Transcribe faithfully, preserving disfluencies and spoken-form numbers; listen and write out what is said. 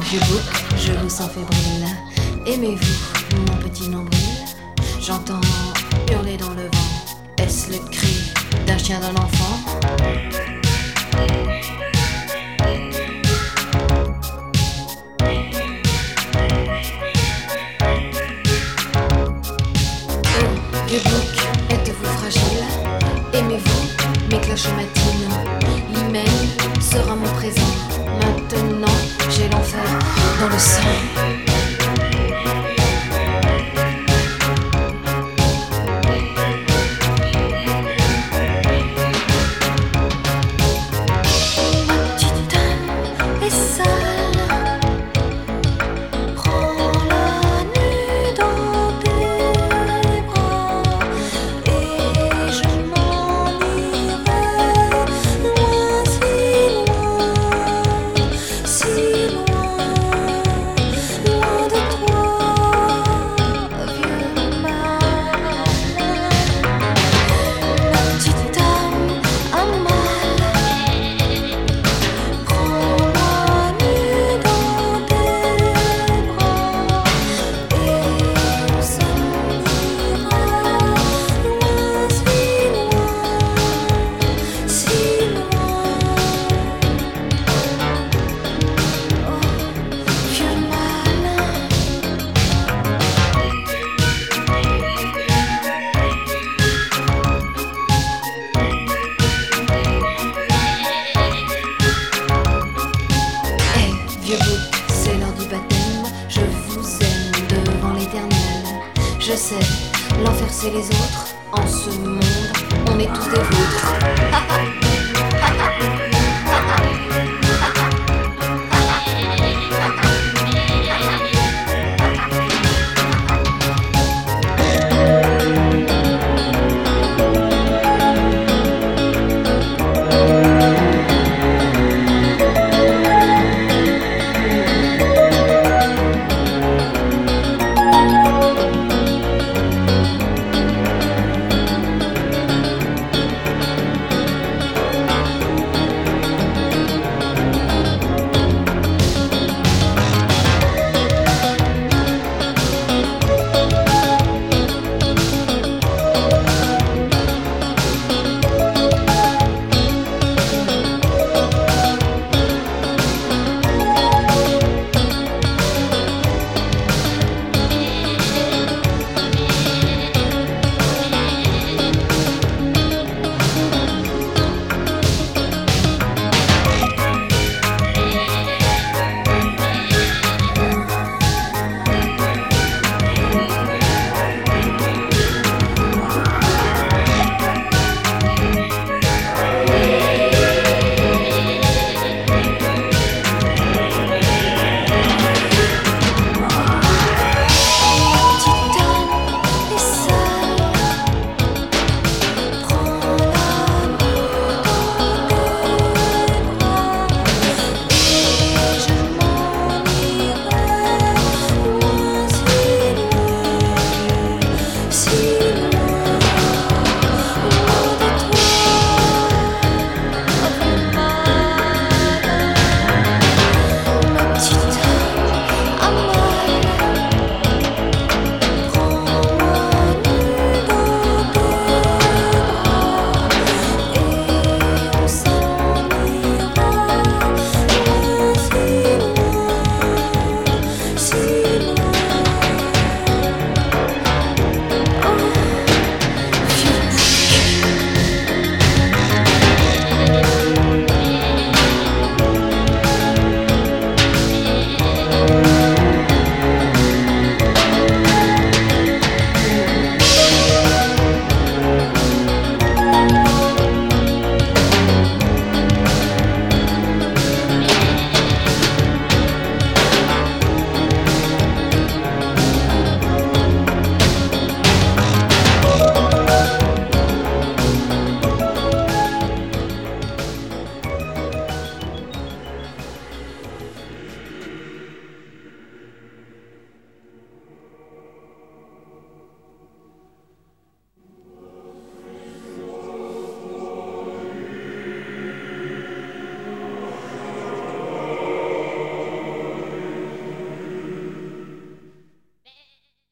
vieux bouc, je vous sens fébrile. Aimez-vous mon petit nombril? J'entends hurler dans le vent. Est-ce le cri d'un chien, d'un enfant? Oh, vieux bouc, êtes-vous fragile? Aimez-vous mes cloches matines? L'hymen sera mon présent. Maintenant, j'ai l'enfer dans le sang. C'est l'heure du baptême, je vous aime devant l'éternel. Je sais, l'enfer c'est les autres, en ce monde, on est tous des vôtres.